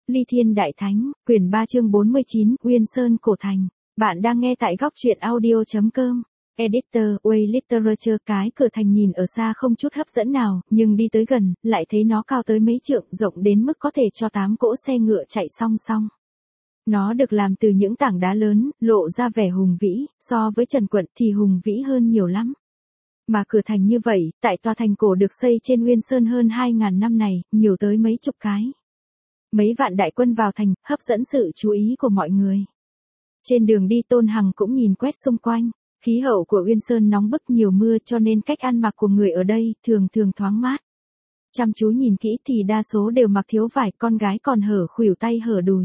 Ly Thiên Đại Thánh, quyển 3 chương 49, Uyên Sơn Cổ Thành. Bạn đang nghe tại góc truyện audio.com. Editor, Way Literature. Cái cửa thành nhìn ở xa không chút hấp dẫn nào, nhưng đi tới gần, lại thấy nó cao tới mấy trượng, rộng đến mức có thể cho 8 cỗ xe ngựa chạy song song. Nó được làm từ những tảng đá lớn, lộ ra vẻ hùng vĩ, so với Trần Quận thì hùng vĩ hơn nhiều lắm. Mà cửa thành như vậy, tại tòa thành cổ được xây trên Uyên Sơn hơn 2.000 năm này, nhiều tới mấy chục cái. Mấy vạn đại quân vào thành, hấp dẫn sự chú ý của mọi người. Trên đường đi Tôn Hằng cũng nhìn quét xung quanh. Khí hậu của Uyên Sơn nóng bức nhiều mưa cho nên cách ăn mặc của người ở đây thường thoáng mát. Chăm chú nhìn kỹ thì đa số đều mặc thiếu vải, con gái còn hở khuỷu tay hở đùi.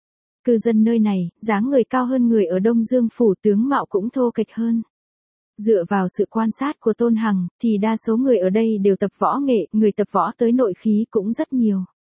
Cư dân nơi này, dáng người cao hơn người ở Đông Dương Phủ, tướng mạo cũng thô kệch hơn. Dựa vào sự quan sát của Tôn Hằng, thì đa số người ở đây đều tập võ nghệ, người tập võ tới nội khí cũng rất nhiều.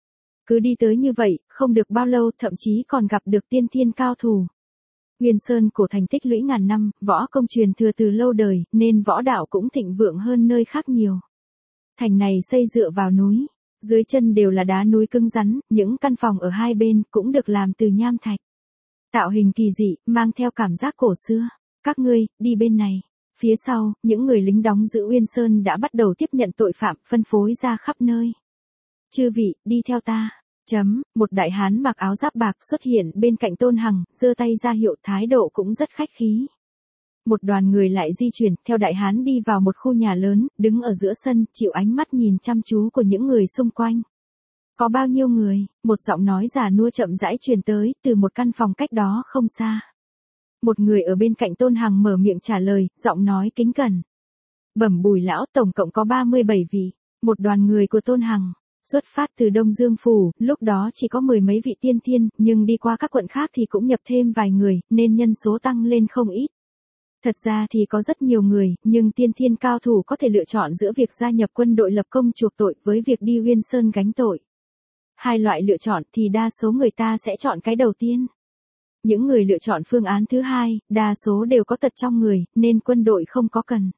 Cứ đi tới như vậy, không được bao lâu thậm chí còn gặp được tiên thiên cao thủ. Uyên Sơn cổ thành tích lũy ngàn năm, võ công truyền thừa từ lâu đời, nên võ đạo cũng thịnh vượng hơn nơi khác nhiều. Thành này xây dựa vào núi, dưới chân đều là đá núi cứng rắn, những căn phòng ở hai bên cũng được làm từ nham thạch. Tạo hình kỳ dị, mang theo cảm giác cổ xưa. Các ngươi, đi bên này. Phía sau, những người lính đóng giữ Uyên Sơn đã bắt đầu tiếp nhận tội phạm, phân phối ra khắp nơi. Chư vị, đi theo ta. Một đại hán mặc áo giáp bạc xuất hiện bên cạnh Tôn Hằng, giơ tay ra hiệu, thái độ cũng rất khách khí. Một đoàn người lại di chuyển, theo đại hán đi vào một khu nhà lớn, đứng ở giữa sân, chịu ánh mắt nhìn chăm chú của những người xung quanh. Có bao nhiêu người? Một giọng nói già nua chậm rãi truyền tới, từ một căn phòng cách đó không xa. Một người ở bên cạnh Tôn Hằng mở miệng trả lời, giọng nói kính cẩn. Bẩm Bùi lão, tổng cộng có 37 vị. Một đoàn người của Tôn Hằng xuất phát từ Đông Dương Phủ, lúc đó chỉ có 10 mấy vị tiên thiên, nhưng đi qua các quận khác thì cũng nhập thêm vài người, nên nhân số tăng lên không ít. Thật ra thì có rất nhiều người, nhưng tiên thiên cao thủ có thể lựa chọn giữa việc gia nhập quân đội lập công chuộc tội với việc đi Uyên Sơn gánh tội. Hai loại lựa chọn thì đa số người ta sẽ chọn cái đầu tiên. Những người lựa chọn phương án thứ hai, đa số đều có tật trong người, nên quân đội không có cần.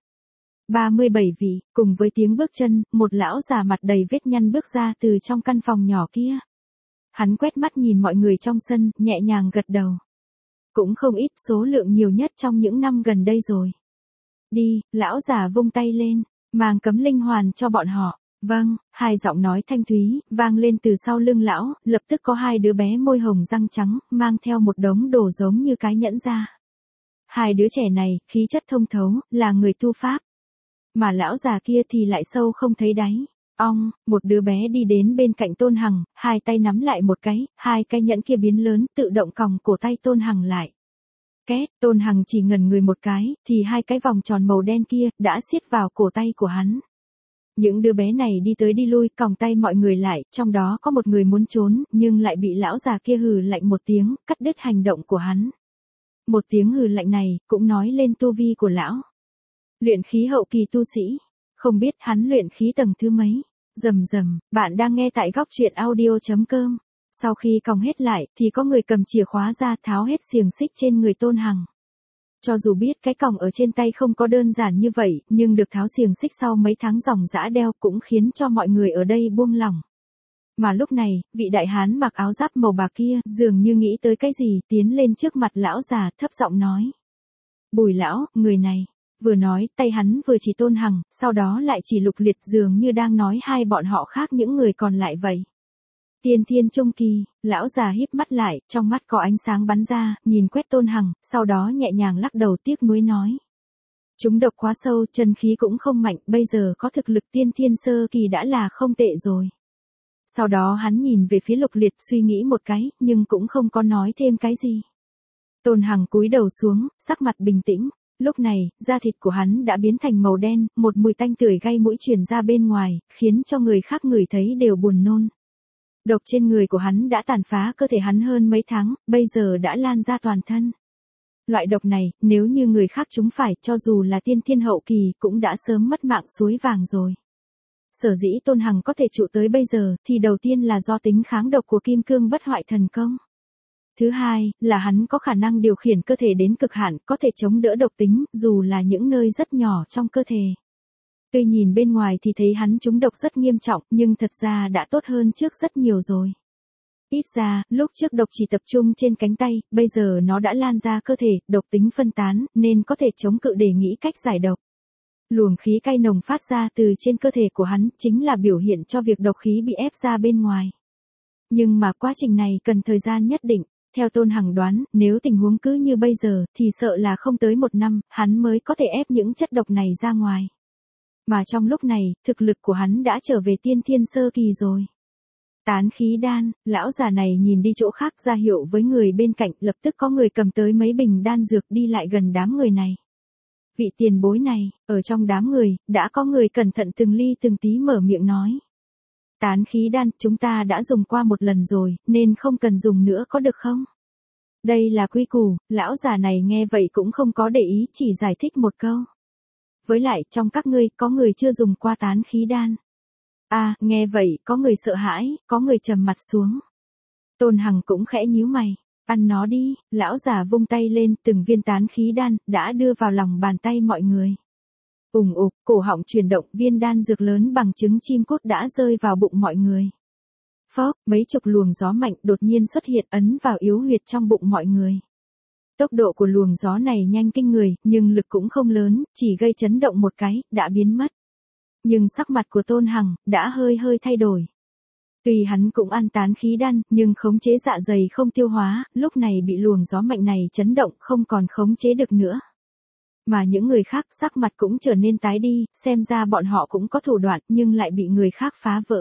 37 vị, cùng với tiếng bước chân, một lão già mặt đầy vết nhăn bước ra từ trong căn phòng nhỏ kia. Hắn quét mắt nhìn mọi người trong sân, nhẹ nhàng gật đầu. Cũng không ít, số lượng nhiều nhất trong những năm gần đây rồi. Đi, lão già vung tay lên, mang cấm linh hoàn cho bọn họ. Vâng, hai giọng nói thanh thúy, vang lên từ sau lưng lão, lập tức có hai đứa bé môi hồng răng trắng, mang theo một đống đồ giống như cái nhẫn ra. Hai đứa trẻ này, khí chất thông thấu, là người tu pháp. Mà lão già kia thì lại sâu không thấy đáy. Một đứa bé đi đến bên cạnh Tôn Hằng, hai tay nắm lại một cái, hai cái nhẫn kia biến lớn, tự động còng cổ tay Tôn Hằng lại. Két, Tôn Hằng chỉ ngẩn người một cái, thì hai cái vòng tròn màu đen kia, đã siết vào cổ tay của hắn. Những đứa bé này đi tới đi lui, còng tay mọi người lại, trong đó có một người muốn trốn, nhưng lại bị lão già kia hừ lạnh một tiếng, cắt đứt hành động của hắn. Một tiếng hừ lạnh này, cũng nói lên tu vi của lão. Luyện khí hậu kỳ tu sĩ. Không biết hắn luyện khí tầng thứ mấy. Bạn đang nghe tại góc truyện audio.com. Sau khi còng hết lại, thì có người cầm chìa khóa ra tháo hết xiềng xích trên người Tôn Hằng. Cho dù biết cái còng ở trên tay không có đơn giản như vậy, nhưng được tháo xiềng xích sau mấy tháng ròng rã đeo cũng khiến cho mọi người ở đây buông lỏng. Mà lúc này, vị đại hán mặc áo giáp màu bạc kia, dường như nghĩ tới cái gì, tiến lên trước mặt lão già, thấp giọng nói. Bùi lão, người này. Vừa nói, tay hắn vừa chỉ Tôn Hằng, sau đó lại chỉ Lục Liệt, dường như đang nói hai bọn họ khác những người còn lại vậy. Tiên thiên trung kỳ, lão già híp mắt lại, trong mắt có ánh sáng bắn ra, nhìn quét Tôn Hằng, sau đó nhẹ nhàng lắc đầu tiếc nuối nói. Chúng độc quá sâu, chân khí cũng không mạnh, bây giờ có thực lực tiên thiên sơ kỳ đã là không tệ rồi. Sau đó hắn nhìn về phía Lục Liệt, suy nghĩ một cái, nhưng cũng không có nói thêm cái gì. Tôn Hằng cúi đầu xuống, sắc mặt bình tĩnh. Lúc này, da thịt của hắn đã biến thành màu đen, một mùi tanh tưởi gây mũi truyền ra bên ngoài, khiến cho người khác ngửi thấy đều buồn nôn. Độc trên người của hắn đã tàn phá cơ thể hắn hơn mấy tháng, bây giờ đã lan ra toàn thân. Loại độc này, nếu như người khác chúng phải, cho dù là tiên thiên hậu kỳ, cũng đã sớm mất mạng suối vàng rồi. Sở dĩ Tôn Hằng có thể trụ tới bây giờ, thì đầu tiên là do tính kháng độc của kim cương bất hoại thần công. Thứ hai, là hắn có khả năng điều khiển cơ thể đến cực hạn, có thể chống đỡ độc tính, dù là những nơi rất nhỏ trong cơ thể. Tuy nhìn bên ngoài thì thấy hắn trúng độc rất nghiêm trọng, nhưng thật ra đã tốt hơn trước rất nhiều rồi. Ít ra, lúc trước độc chỉ tập trung trên cánh tay, bây giờ nó đã lan ra cơ thể, độc tính phân tán, nên có thể chống cự để nghĩ cách giải độc. Luồng khí cay nồng phát ra từ trên cơ thể của hắn, chính là biểu hiện cho việc độc khí bị ép ra bên ngoài. Nhưng mà quá trình này cần thời gian nhất định. Theo Tôn Hằng đoán, nếu tình huống cứ như bây giờ, thì sợ là không tới 1 năm, hắn mới có thể ép những chất độc này ra ngoài. Mà trong lúc này, thực lực của hắn đã trở về tiên thiên sơ kỳ rồi. Tán khí đan, lão già này nhìn đi chỗ khác ra hiệu với người bên cạnh, lập tức có người cầm tới mấy bình đan dược đi lại gần đám người này. Vị tiền bối này, ở trong đám người, đã có người cẩn thận từng ly từng tí mở miệng nói. Tán khí đan, chúng ta đã dùng qua 1 lần rồi, nên không cần dùng nữa có được không? Đây là quy củ, lão già này nghe vậy cũng không có để ý, chỉ giải thích một câu. Với lại, trong các ngươi, có người chưa dùng qua tán khí đan. À, nghe vậy, có người sợ hãi, có người trầm mặt xuống. Tôn Hằng cũng khẽ nhíu mày. Ăn nó đi, lão già vung tay lên, từng viên tán khí đan, đã đưa vào lòng bàn tay mọi người. Ùng ục, cổ họng chuyển động, viên đan dược lớn bằng trứng chim cút đã rơi vào bụng mọi người. Phốc, mấy chục luồng gió mạnh đột nhiên xuất hiện ấn vào yếu huyệt trong bụng mọi người. Tốc độ của luồng gió này nhanh kinh người, nhưng lực cũng không lớn, chỉ gây chấn động một cái, đã biến mất. Nhưng sắc mặt của Tôn Hằng, đã hơi thay đổi. Tuy hắn cũng ăn tán khí đan, nhưng khống chế dạ dày không tiêu hóa, lúc này bị luồng gió mạnh này chấn động không còn khống chế được nữa. Mà những người khác sắc mặt cũng trở nên tái đi, xem ra bọn họ cũng có thủ đoạn nhưng lại bị người khác phá vỡ.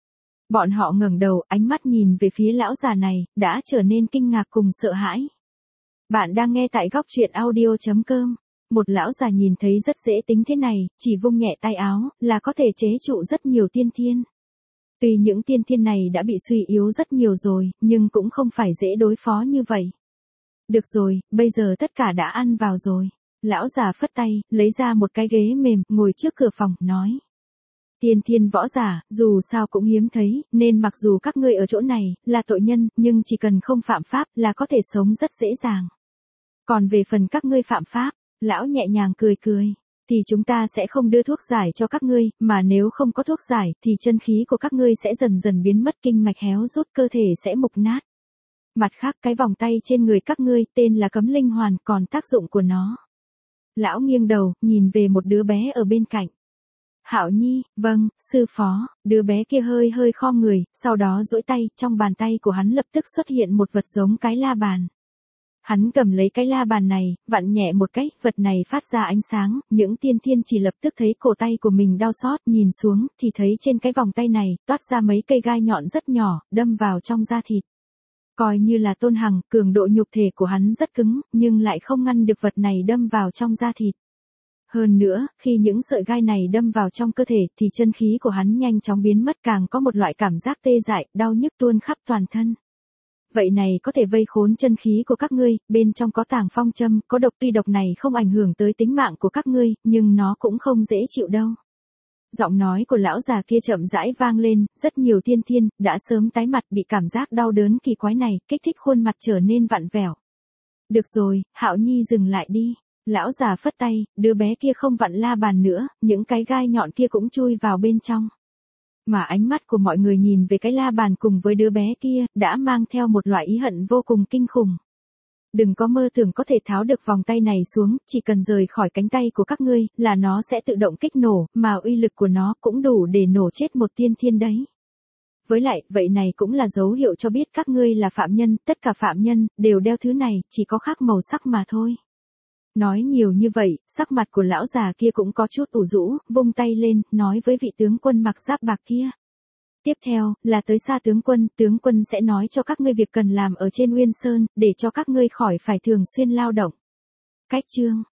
Bọn họ ngẩng đầu, ánh mắt nhìn về phía lão già này, đã trở nên kinh ngạc cùng sợ hãi. Bạn đang nghe tại góc truyện audio.com. Một lão già nhìn thấy rất dễ tính thế này, chỉ vung nhẹ tay áo, là có thể chế trụ rất nhiều tiên thiên. Tuy những tiên thiên này đã bị suy yếu rất nhiều rồi, nhưng cũng không phải dễ đối phó như vậy. Được rồi, bây giờ tất cả đã ăn vào rồi. Lão già phất tay, lấy ra một cái ghế mềm, ngồi trước cửa phòng, nói. Tiên thiên võ giả, dù sao cũng hiếm thấy, nên mặc dù các ngươi ở chỗ này, là tội nhân, nhưng chỉ cần không phạm pháp, là có thể sống rất dễ dàng. Còn về phần các ngươi phạm pháp, lão nhẹ nhàng cười, thì chúng ta sẽ không đưa thuốc giải cho các ngươi, mà nếu không có thuốc giải, thì chân khí của các ngươi sẽ dần dần biến mất, kinh mạch héo rút, cơ thể sẽ mục nát. Mặt khác, cái vòng tay trên người các ngươi, tên là Cấm Linh Hoàn, còn tác dụng của nó. Lão nghiêng đầu, nhìn về một đứa bé ở bên cạnh. Hạo Nhi, vâng, sư phó. Đứa bé kia hơi khom người, sau đó duỗi tay, trong bàn tay của hắn lập tức xuất hiện một vật giống cái la bàn. Hắn cầm lấy cái la bàn này, vặn nhẹ một cái, vật này phát ra ánh sáng, những tiên thiên chỉ lập tức thấy cổ tay của mình đau xót, nhìn xuống, thì thấy trên cái vòng tay này, toát ra mấy cây gai nhọn rất nhỏ, đâm vào trong da thịt. Coi như là Tôn Hằng, cường độ nhục thể của hắn rất cứng, nhưng lại không ngăn được vật này đâm vào trong da thịt. Hơn nữa, khi những sợi gai này đâm vào trong cơ thể, thì chân khí của hắn nhanh chóng biến mất, càng có một loại cảm giác tê dại, đau nhức tuôn khắp toàn thân. Vậy này có thể vây khốn chân khí của các ngươi, bên trong có tàng phong châm, có độc, tuy độc này không ảnh hưởng tới tính mạng của các ngươi, nhưng nó cũng không dễ chịu đâu. Giọng nói của lão già kia chậm rãi vang lên, rất nhiều tiên thiên, đã sớm tái mặt bị cảm giác đau đớn kỳ quái này, kích thích khuôn mặt trở nên vặn vẹo. Được rồi, Hạo Nhi dừng lại đi. Lão già phất tay, đứa bé kia không vặn la bàn nữa, những cái gai nhọn kia cũng chui vào bên trong. Mà ánh mắt của mọi người nhìn về cái la bàn cùng với đứa bé kia, đã mang theo một loại ý hận vô cùng kinh khủng. Đừng có mơ tưởng có thể tháo được vòng tay này xuống, chỉ cần rời khỏi cánh tay của các ngươi, là nó sẽ tự động kích nổ, mà uy lực của nó cũng đủ để nổ chết một tiên thiên đấy. Với lại, vậy này cũng là dấu hiệu cho biết các ngươi là phạm nhân, tất cả phạm nhân, đều đeo thứ này, chỉ có khác màu sắc mà thôi. Nói nhiều như vậy, sắc mặt của lão già kia cũng có chút ủ rũ, vung tay lên, nói với vị tướng quân mặc giáp bạc kia. Tiếp theo, là tới Sa tướng quân sẽ nói cho các ngươi việc cần làm ở trên Uyên Sơn, để cho các ngươi khỏi phải thường xuyên lao động. Cách chương